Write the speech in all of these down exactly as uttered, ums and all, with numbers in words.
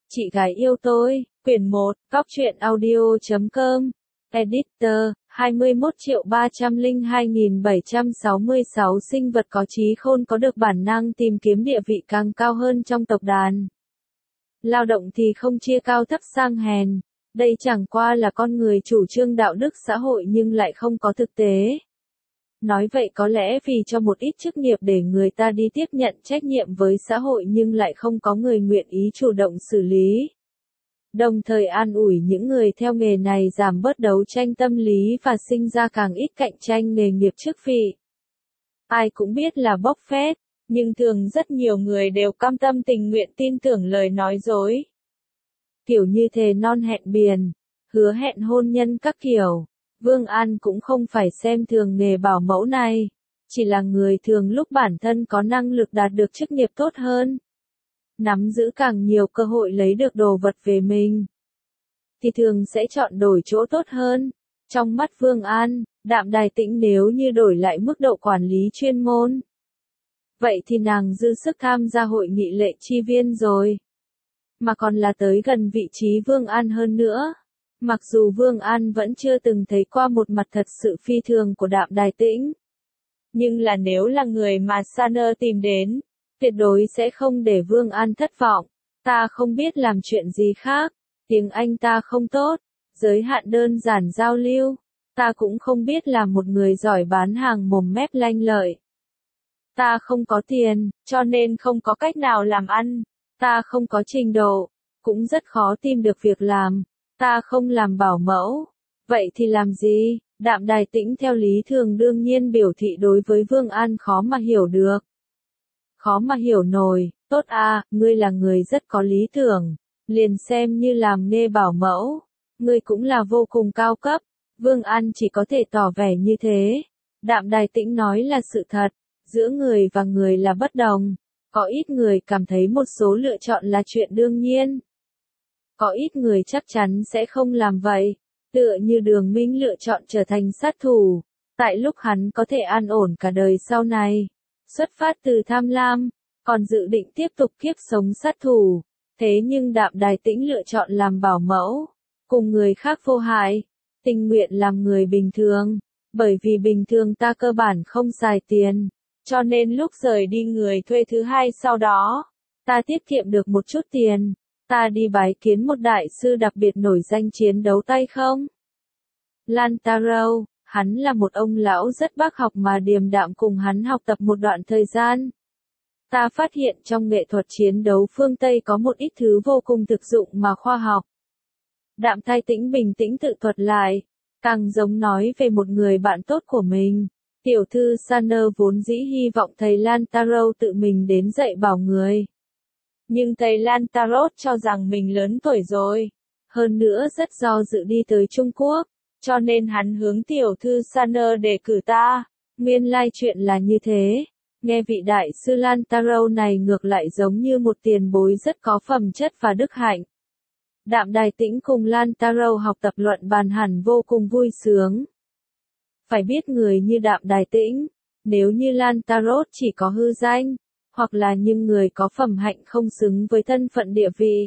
Chị gái yêu tôi, quyển một, cóc truyện audio chấm com, editor, hai mươi mốt triệu ba trăm lẻ hai nghìn bảy trăm sáu mươi sáu sinh vật có trí khôn có được bản năng tìm kiếm địa vị càng cao hơn trong tộc đàn. Lao động thì không chia cao thấp sang hèn, đây chẳng qua là con người chủ trương đạo đức xã hội nhưng lại không có thực tế. Nói vậy có lẽ vì cho một ít chức nghiệp để người ta đi tiếp nhận trách nhiệm với xã hội nhưng lại không có người nguyện ý chủ động xử lý. Đồng thời an ủi những người theo nghề này giảm bớt đấu tranh tâm lý và sinh ra càng ít cạnh tranh nghề nghiệp chức vị. Ai cũng biết là bốc phét, nhưng thường rất nhiều người đều cam tâm tình nguyện tin tưởng lời nói dối. Kiểu như thề non hẹn biển, hứa hẹn hôn nhân các kiểu. Vương An cũng không phải xem thường nghề bảo mẫu này, chỉ là người thường lúc bản thân có năng lực đạt được chức nghiệp tốt hơn, nắm giữ càng nhiều cơ hội lấy được đồ vật về mình, thì thường sẽ chọn đổi chỗ tốt hơn. Trong mắt Vương An, Đạm Đài Tĩnh nếu như đổi lại mức độ quản lý chuyên môn, vậy thì nàng dư sức tham gia hội nghị lệ chi viên rồi, mà còn là tới gần vị trí Vương An hơn nữa. Mặc dù Vương An vẫn chưa từng thấy qua một mặt thật sự phi thường của Đạm Đài Tĩnh, nhưng là nếu là người mà Saner tìm đến, tuyệt đối sẽ không để Vương An thất vọng. Ta không biết làm chuyện gì khác, tiếng Anh ta không tốt, giới hạn đơn giản giao lưu, ta cũng không biết là một người giỏi bán hàng mồm mép lanh lợi. Ta không có tiền, cho nên không có cách nào làm ăn, ta không có trình độ, cũng rất khó tìm được việc làm. Ta không làm bảo mẫu, vậy thì làm gì? Đạm Đài Tĩnh theo lý thường đương nhiên biểu thị đối với Vương An khó mà hiểu được. Khó mà hiểu nổi, tốt à, ngươi là người rất có lý tưởng, liền xem như làm nghề bảo mẫu, ngươi cũng là vô cùng cao cấp. Vương An chỉ có thể tỏ vẻ như thế. Đạm Đài Tĩnh nói là sự thật, giữa người và người là bất đồng, có ít người cảm thấy một số lựa chọn là chuyện đương nhiên. Có ít người chắc chắn sẽ không làm vậy, tựa như Đường Minh lựa chọn trở thành sát thủ, tại lúc hắn có thể an ổn cả đời sau này, xuất phát từ tham lam, còn dự định tiếp tục kiếp sống sát thủ, thế nhưng Đạm Đài Tĩnh lựa chọn làm bảo mẫu, cùng người khác vô hại, tình nguyện làm người bình thường, bởi vì bình thường ta cơ bản không xài tiền, cho nên lúc rời đi người thuê thứ hai sau đó, ta tiết kiệm được một chút tiền. Ta đi bái kiến một đại sư đặc biệt nổi danh chiến đấu tay không? Lan Taro, hắn là một ông lão rất bác học mà điềm đạm cùng hắn học tập một đoạn thời gian. Ta phát hiện trong nghệ thuật chiến đấu phương Tây có một ít thứ vô cùng thực dụng mà khoa học. Đạm Đài Tĩnh bình tĩnh tự thuật lại, càng giống nói về một người bạn tốt của mình. Tiểu thư Saner vốn dĩ hy vọng thầy Lan Taro tự mình đến dạy bảo người. Nhưng thầy Lan Tarot cho rằng mình lớn tuổi rồi, hơn nữa rất do dự đi tới Trung Quốc, cho nên hắn hướng tiểu thư Saner đề cử ta. Nguyên lai chuyện là như thế, nghe vị đại sư Lan Tarot này ngược lại giống như một tiền bối rất có phẩm chất và đức hạnh. Đạm Đài Tĩnh cùng Lan Tarot học tập luận bàn hẳn vô cùng vui sướng. Phải biết người như Đạm Đài Tĩnh, nếu như Lan Tarot chỉ có hư danh, hoặc là những người có phẩm hạnh không xứng với thân phận địa vị,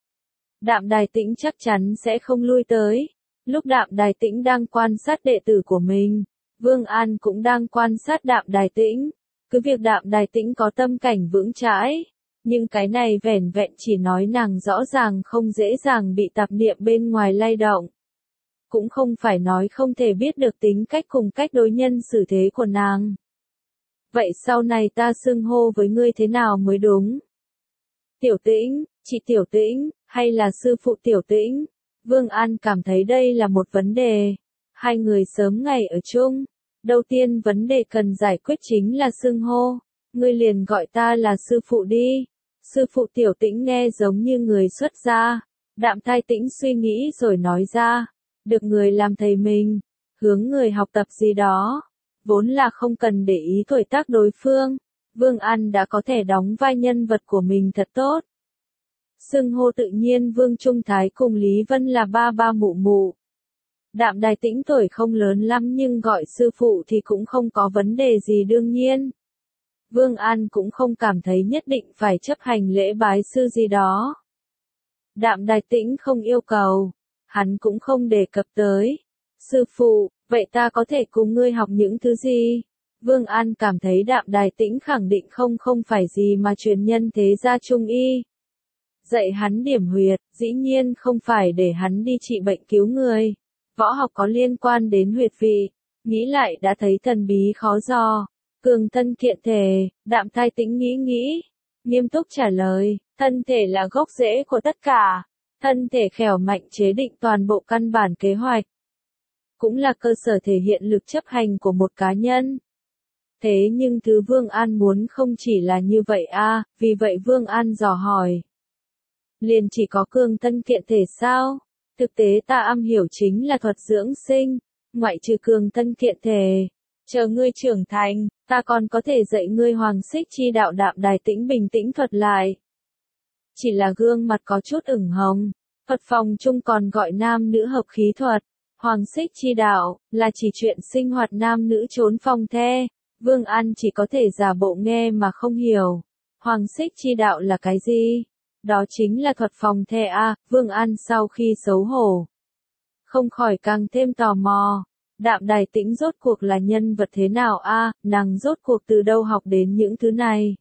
Đạm Đài Tĩnh chắc chắn sẽ không lui tới. Lúc Đạm Đài Tĩnh đang quan sát đệ tử của mình, Vương An cũng đang quan sát Đạm Đài Tĩnh. Cứ việc Đạm Đài Tĩnh có tâm cảnh vững chãi, nhưng cái này vẻn vẹn chỉ nói nàng rõ ràng không dễ dàng bị tạp niệm bên ngoài lay động. Cũng không phải nói không thể biết được tính cách cùng cách đối nhân xử thế của nàng. Vậy sau này ta xưng hô với ngươi thế nào mới đúng? Tiểu Tĩnh, chị Tiểu Tĩnh, hay là sư phụ Tiểu Tĩnh? Vương An cảm thấy đây là một vấn đề. Hai người sớm ngày ở chung. Đầu tiên vấn đề cần giải quyết chính là xưng hô. Ngươi liền gọi ta là sư phụ đi. Sư phụ Tiểu Tĩnh nghe giống như người xuất gia. Đạm Đài Tĩnh suy nghĩ rồi nói ra. Được người làm thầy mình, hướng người học tập gì đó. Vốn là không cần để ý tuổi tác đối phương, Vương An đã có thể đóng vai nhân vật của mình thật tốt. Xưng hô tự nhiên Vương Trung Thái cùng Lý Vân là ba ba mụ mụ. Đạm Đài Tĩnh tuổi không lớn lắm nhưng gọi sư phụ thì cũng không có vấn đề gì đương nhiên. Vương An cũng không cảm thấy nhất định phải chấp hành lễ bái sư gì đó. Đạm Đài Tĩnh không yêu cầu, hắn cũng không đề cập tới. Sư phụ, vậy ta có thể cùng ngươi học những thứ gì? Vương An cảm thấy Đạm Đài Tĩnh khẳng định không không phải gì mà truyền nhân thế gia trung y. Dạy hắn điểm huyệt, dĩ nhiên không phải để hắn đi trị bệnh cứu người. Võ học có liên quan đến huyệt vị, nghĩ lại đã thấy thần bí khó dò. Cường thân kiện thể, Đạm Đài Tĩnh nghĩ nghĩ, nghiêm túc trả lời, thân thể là gốc rễ của tất cả. Thân thể khỏe mạnh chế định toàn bộ căn bản kế hoạch, cũng là cơ sở thể hiện lực chấp hành của một cá nhân. Thế nhưng thứ Vương An muốn không chỉ là như vậy a, vì vậy Vương An dò hỏi. Liền chỉ có cường thân kiện thể sao? Thực tế ta am hiểu chính là thuật dưỡng sinh, ngoại trừ cường thân kiện thể. Chờ ngươi trưởng thành, ta còn có thể dạy ngươi Hoàng Xích Chi đạo. Đạm Đài Tĩnh bình tĩnh thuật lại. Chỉ là gương mặt có chút ửng hồng. Thuật phòng chung còn gọi nam nữ hợp khí thuật. Hoàng Xích Chi đạo, là chỉ chuyện sinh hoạt nam nữ trốn phong the. Vương An chỉ có thể giả bộ nghe mà không hiểu. Hoàng Xích Chi đạo là cái gì? Đó chính là thuật phòng the a. Vương An sau khi xấu hổ, không khỏi càng thêm tò mò. Đạm Đài Tĩnh rốt cuộc là nhân vật thế nào a? Nàng rốt cuộc từ đâu học đến những thứ này?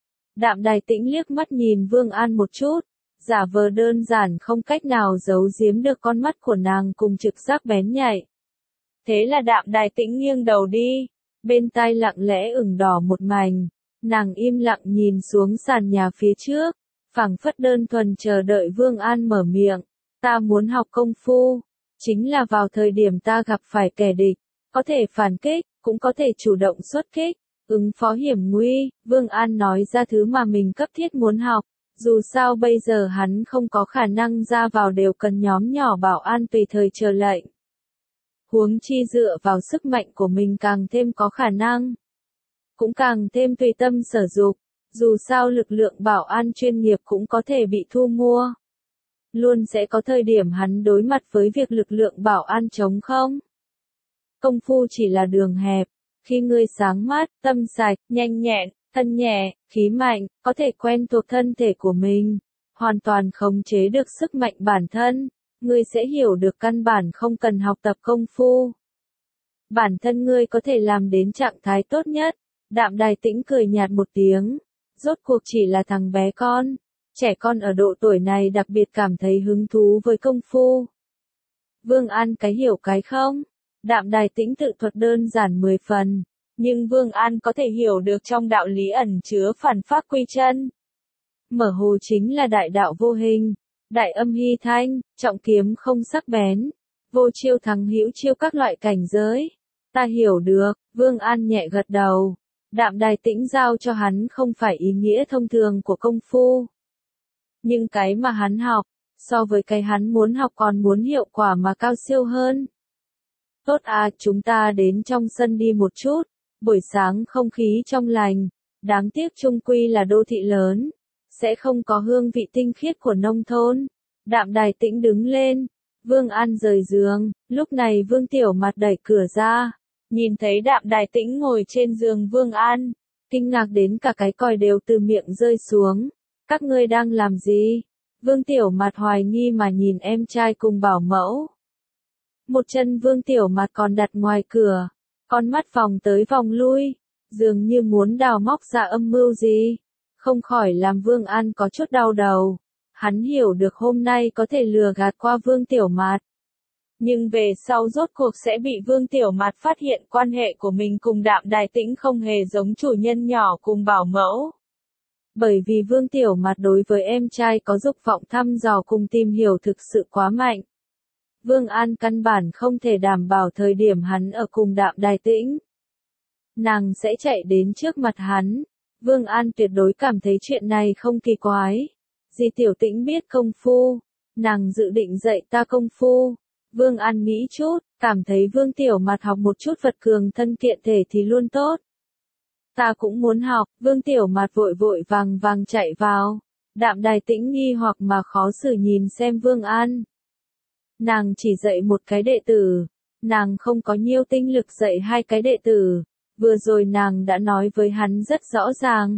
Đạm Đài Tĩnh liếc mắt nhìn Vương An một chút, giả vờ đơn giản không cách nào giấu giếm được con mắt của nàng cùng trực giác bén nhạy. Thế là Đạm Đài Tĩnh nghiêng đầu đi, bên tai lặng lẽ ửng đỏ một mảnh, nàng im lặng nhìn xuống sàn nhà phía trước, phảng phất đơn thuần chờ đợi Vương An mở miệng. Ta muốn học công phu, chính là vào thời điểm ta gặp phải kẻ địch, có thể phản kích, cũng có thể chủ động xuất kích, ứng phó hiểm nguy. Vương An nói ra thứ mà mình cấp thiết muốn học, dù sao bây giờ hắn không có khả năng ra vào đều cần nhóm nhỏ bảo an tùy thời chờ lệnh. Huống chi dựa vào sức mạnh của mình càng thêm có khả năng, cũng càng thêm tùy tâm sở dục, dù sao lực lượng bảo an chuyên nghiệp cũng có thể bị thu mua. Luôn sẽ có thời điểm hắn đối mặt với việc lực lượng bảo an trống không. Công phu chỉ là đường hẹp, khi ngươi sáng mắt, tâm sạch, nhanh nhẹn, thân nhẹ, khí mạnh, có thể quen thuộc thân thể của mình, hoàn toàn khống chế được sức mạnh bản thân, ngươi sẽ hiểu được căn bản không cần học tập công phu. Bản thân ngươi có thể làm đến trạng thái tốt nhất. Đạm Đài Tĩnh cười nhạt một tiếng, rốt cuộc chỉ là thằng bé con. Trẻ con ở độ tuổi này đặc biệt cảm thấy hứng thú với công phu. Vương An cái hiểu cái không? Đạm Đài Tĩnh tự thuật đơn giản mười phần, nhưng Vương An có thể hiểu được trong đạo lý ẩn chứa phản pháp quy chân. Mở hồ chính là đại đạo vô hình, đại âm hy thanh, trọng kiếm không sắc bén, vô chiêu thắng hữu chiêu các loại cảnh giới. Ta hiểu được, Vương An nhẹ gật đầu. Đạm Đài Tĩnh giao cho hắn không phải ý nghĩa thông thường của công phu. Nhưng cái mà hắn học, so với cái hắn muốn học còn muốn hiệu quả mà cao siêu hơn. Tốt à, chúng ta đến trong sân đi một chút, buổi sáng không khí trong lành, đáng tiếc chung quy là đô thị lớn, sẽ không có hương vị tinh khiết của nông thôn. Đạm Đài Tĩnh đứng lên, Vương An rời giường, lúc này Vương Tiểu Mạt đẩy cửa ra, nhìn thấy Đạm Đài Tĩnh ngồi trên giường Vương An, kinh ngạc đến cả cái còi đều từ miệng rơi xuống. Các ngươi đang làm gì? Vương Tiểu Mạt hoài nghi mà nhìn em trai cùng bảo mẫu. Một chân Vương Tiểu Mạt còn đặt ngoài cửa, con mắt vòng tới vòng lui, dường như muốn đào móc ra âm mưu gì. Không khỏi làm Vương An có chút đau đầu. Hắn hiểu được hôm nay có thể lừa gạt qua Vương Tiểu Mạt, nhưng về sau rốt cuộc sẽ bị Vương Tiểu Mạt phát hiện quan hệ của mình cùng Đạm Đài Tĩnh không hề giống chủ nhân nhỏ cùng bảo mẫu. Bởi vì Vương Tiểu Mạt đối với em trai có dục vọng thăm dò cùng tìm hiểu thực sự quá mạnh. Vương An căn bản không thể đảm bảo thời điểm hắn ở cùng Đạm Đài Tĩnh, nàng sẽ chạy đến trước mặt hắn. Vương An tuyệt đối cảm thấy chuyện này không kỳ quái. Dì Tiểu Tĩnh biết công phu, nàng dự định dạy ta công phu. Vương An nghĩ chút, cảm thấy Vương Tiểu Mạt học một chút vật cường thân kiện thể thì luôn tốt. Ta cũng muốn học. Vương Tiểu Mạt vội vội vàng vàng chạy vào. Đạm Đài Tĩnh nghi hoặc mà khó xử nhìn xem Vương An. Nàng chỉ dạy một cái đệ tử, nàng không có nhiều tinh lực dạy hai cái đệ tử. Vừa rồi nàng đã nói với hắn rất rõ ràng,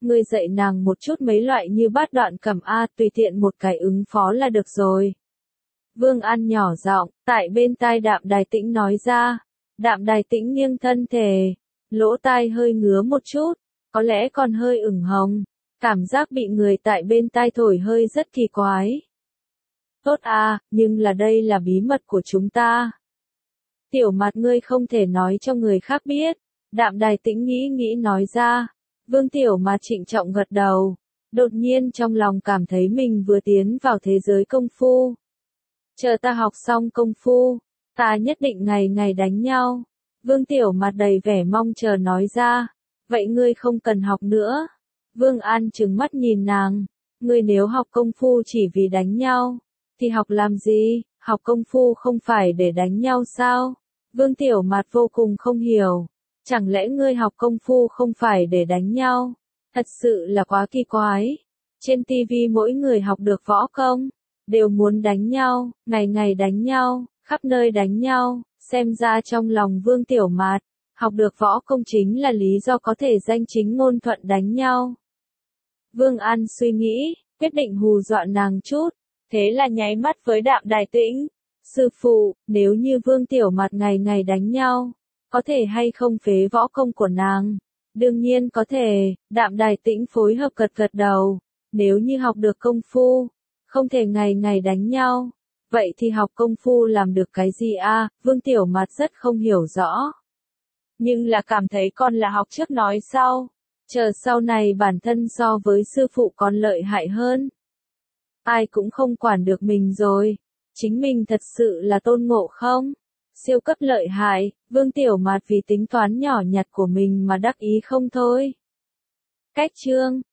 Ngươi dạy nàng một chút mấy loại như bát đoạn cầm A, tùy tiện một cái ứng phó là được rồi. Vương An nhỏ giọng, tại bên tai Đạm Đài Tĩnh nói ra. Đạm Đài Tĩnh nghiêng thân thể, lỗ tai hơi ngứa một chút, có lẽ còn hơi ửng hồng, cảm giác bị người tại bên tai thổi hơi rất kỳ quái. Tốt à, nhưng là đây là bí mật của chúng ta. Tiểu Mạt ngươi không thể nói cho người khác biết. Đạm Đài Tĩnh nghĩ nghĩ nói ra. Vương Tiểu Mạt trịnh trọng gật đầu. Đột nhiên trong lòng cảm thấy mình vừa tiến vào thế giới công phu. Chờ ta học xong công phu, ta nhất định ngày ngày đánh nhau. Vương Tiểu Mạt đầy vẻ mong chờ nói ra. Vậy ngươi không cần học nữa. Vương An trừng mắt nhìn nàng. Ngươi nếu học công phu chỉ vì đánh nhau, thì học làm gì? Học công phu không phải để đánh nhau sao? Vương Tiểu Mạt vô cùng không hiểu. Chẳng lẽ ngươi học công phu không phải để đánh nhau? Thật sự là quá kỳ quái. Trên ti vi mỗi người học được võ công, đều muốn đánh nhau, ngày ngày đánh nhau, khắp nơi đánh nhau, xem ra trong lòng Vương Tiểu Mạt, học được võ công chính là lý do có thể danh chính ngôn thuận đánh nhau. Vương An suy nghĩ, quyết định hù dọa nàng chút, thế là nháy mắt với Đạm Đài Tĩnh. Sư phụ, nếu như Vương Tiểu Mạt ngày ngày đánh nhau, có thể hay không phế võ công của nàng? Đương nhiên có thể, Đạm Đài Tĩnh phối hợp gật gật đầu. Nếu như học được công phu, không thể ngày ngày đánh nhau, vậy thì học công phu làm được cái gì a? Vương Tiểu Mạt rất không hiểu rõ. Nhưng là cảm thấy con là học trước nói sau, chờ sau này bản thân so với sư phụ còn lợi hại hơn. Ai cũng không quản được mình rồi, chính mình thật sự là Tôn Ngộ Không, siêu cấp lợi hại. Vương Tiểu Mạt vì tính toán nhỏ nhặt của mình mà đắc ý không thôi. Cách chương